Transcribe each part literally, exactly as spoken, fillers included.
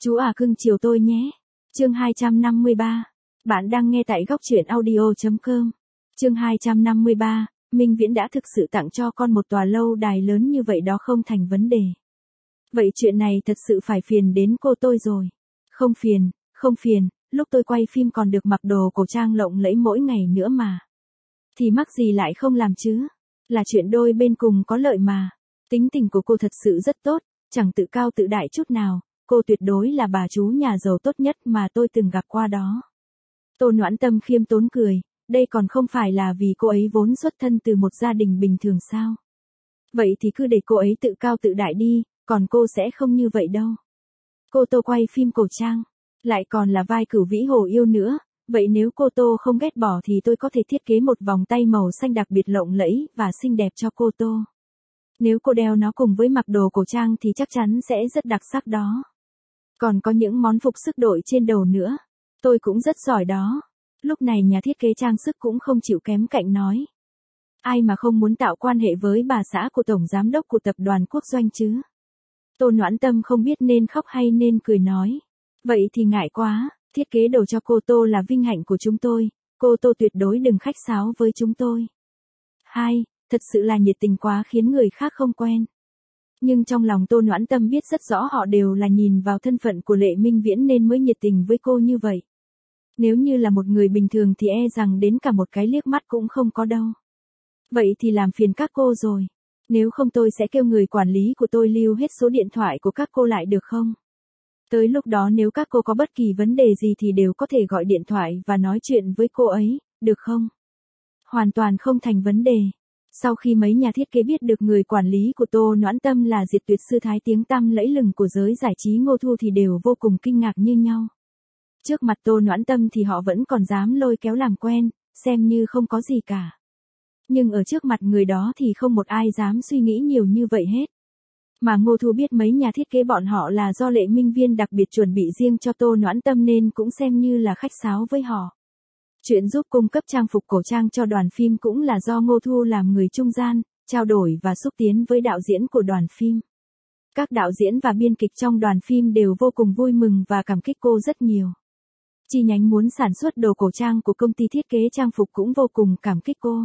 Chú à cưng chiều tôi nhé. Chương hai trăm năm mươi ba. Bạn đang nghe tại góc truyện audio chấm com. Chương hai trăm năm mươi ba. Minh Viễn đã thực sự tặng cho con một tòa lâu đài lớn như vậy đó không thành vấn đề. Vậy chuyện này thật sự phải phiền đến cô tôi rồi. Không phiền, không phiền, lúc tôi quay phim còn được mặc đồ cổ trang lộng lẫy mỗi ngày nữa mà. Thì mắc gì lại không làm chứ? Là chuyện đôi bên cùng có lợi mà. Tính tình của cô thật sự rất tốt, chẳng tự cao tự đại chút nào. Cô tuyệt đối là bà chú nhà giàu tốt nhất mà tôi từng gặp qua đó. Tô Noãn Tâm khiêm tốn cười, đây còn không phải là vì cô ấy vốn xuất thân từ một gia đình bình thường sao? Vậy thì cứ để cô ấy tự cao tự đại đi, còn cô sẽ không như vậy đâu. Cô Tô quay phim cổ trang, lại còn là vai Cửu Vĩ Hồ Yêu nữa, vậy nếu cô Tô không ghét bỏ thì tôi có thể thiết kế một vòng tay màu xanh đặc biệt lộng lẫy và xinh đẹp cho cô Tô. Nếu cô đeo nó cùng với mặc đồ cổ trang thì chắc chắn sẽ rất đặc sắc đó. Còn có những món phục sức đội trên đầu nữa. Tôi cũng rất giỏi đó. Lúc này nhà thiết kế trang sức cũng không chịu kém cạnh nói. Ai mà không muốn tạo quan hệ với bà xã của tổng giám đốc của tập đoàn Quốc Doanh chứ? Tô Noãn Tâm không biết nên khóc hay nên cười nói. Vậy thì ngại quá, thiết kế đồ cho cô Tô là vinh hạnh của chúng tôi. Cô Tô tuyệt đối đừng khách sáo với chúng tôi. Hai, thật sự là nhiệt tình quá khiến người khác không quen. Nhưng trong lòng Tô Noãn Tâm biết rất rõ họ đều là nhìn vào thân phận của Lệ Minh Viễn nên mới nhiệt tình với cô như vậy. Nếu như là một người bình thường thì e rằng đến cả một cái liếc mắt cũng không có đâu. Vậy thì làm phiền các cô rồi. Nếu không tôi sẽ kêu người quản lý của tôi lưu hết số điện thoại của các cô lại được không? Tới lúc đó nếu các cô có bất kỳ vấn đề gì thì đều có thể gọi điện thoại và nói chuyện với cô ấy, được không? Hoàn toàn không thành vấn đề. Sau khi mấy nhà thiết kế biết được người quản lý của Tô Noãn Tâm là Diệt Tuyệt Sư Thái tiếng tăm lẫy lừng của giới giải trí Ngô Thu thì đều vô cùng kinh ngạc như nhau. Trước mặt Tô Noãn Tâm thì họ vẫn còn dám lôi kéo làm quen, xem như không có gì cả. Nhưng ở trước mặt người đó thì không một ai dám suy nghĩ nhiều như vậy hết. Mà Ngô Thu biết mấy nhà thiết kế bọn họ là do Lệ Minh Viên đặc biệt chuẩn bị riêng cho Tô Noãn Tâm nên cũng xem như là khách sáo với họ. Chuyện giúp cung cấp trang phục cổ trang cho đoàn phim cũng là do Ngô Thu làm người trung gian, trao đổi và xúc tiến với đạo diễn của đoàn phim. Các đạo diễn và biên kịch trong đoàn phim đều vô cùng vui mừng và cảm kích cô rất nhiều. Chi nhánh muốn sản xuất đồ cổ trang của công ty thiết kế trang phục cũng vô cùng cảm kích cô.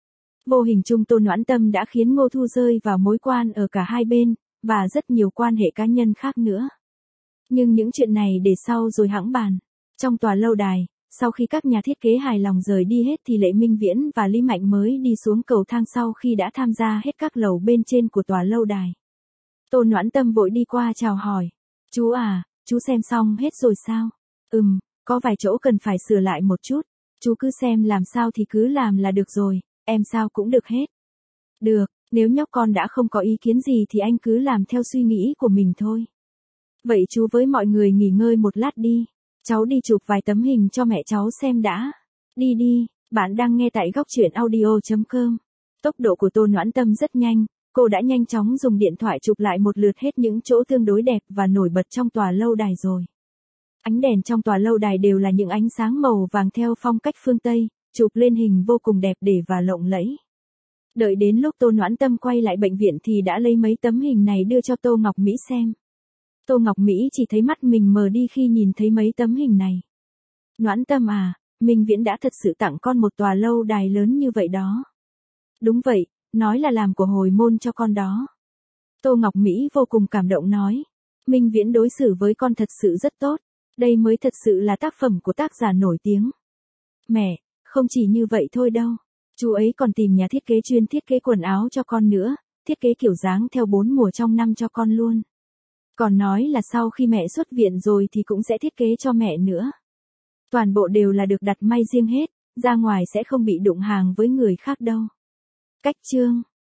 Vô hình chung Tô Noãn Tâm đã khiến Ngô Thu rơi vào mối quan ở cả hai bên, và rất nhiều quan hệ cá nhân khác nữa. Nhưng những chuyện này để sau rồi hẵng bàn. Trong tòa lâu đài, sau khi các nhà thiết kế hài lòng rời đi hết thì Lệ Minh Viễn và Lý Mạnh mới đi xuống cầu thang sau khi đã tham gia hết các lầu bên trên của tòa lâu đài. Tô Noãn Tâm vội đi qua chào hỏi. Chú à, chú xem xong hết rồi sao? Ừm, có vài chỗ cần phải sửa lại một chút. Chú cứ xem làm sao thì cứ làm là được rồi, em sao cũng được hết. Được, nếu nhóc con đã không có ý kiến gì thì anh cứ làm theo suy nghĩ của mình thôi. Vậy chú với mọi người nghỉ ngơi một lát đi. Cháu đi chụp vài tấm hình cho mẹ cháu xem đã. Đi đi, bạn đang nghe tại góc truyện audio chấm com. Tốc độ của Tô Noãn Tâm rất nhanh, cô đã nhanh chóng dùng điện thoại chụp lại một lượt hết những chỗ tương đối đẹp và nổi bật trong tòa lâu đài rồi. Ánh đèn trong tòa lâu đài đều là những ánh sáng màu vàng theo phong cách phương Tây, chụp lên hình vô cùng đẹp để và lộng lẫy. Đợi đến lúc Tô Noãn Tâm quay lại bệnh viện thì đã lấy mấy tấm hình này đưa cho Tô Ngọc Mỹ xem. Tô Ngọc Mỹ chỉ thấy mắt mình mờ đi khi nhìn thấy mấy tấm hình này. Noãn Tâm à, Minh Viễn đã thật sự tặng con một tòa lâu đài lớn như vậy đó. Đúng vậy, nói là làm của hồi môn cho con đó. Tô Ngọc Mỹ vô cùng cảm động nói. Minh Viễn đối xử với con thật sự rất tốt. Đây mới thật sự là tác phẩm của tác giả nổi tiếng. Mẹ, không chỉ như vậy thôi đâu. Chú ấy còn tìm nhà thiết kế chuyên thiết kế quần áo cho con nữa, thiết kế kiểu dáng theo bốn mùa trong năm cho con luôn. Còn nói là sau khi mẹ xuất viện rồi thì cũng sẽ thiết kế cho mẹ nữa. Toàn bộ đều là được đặt may riêng hết, ra ngoài sẽ không bị đụng hàng với người khác đâu. Cách chương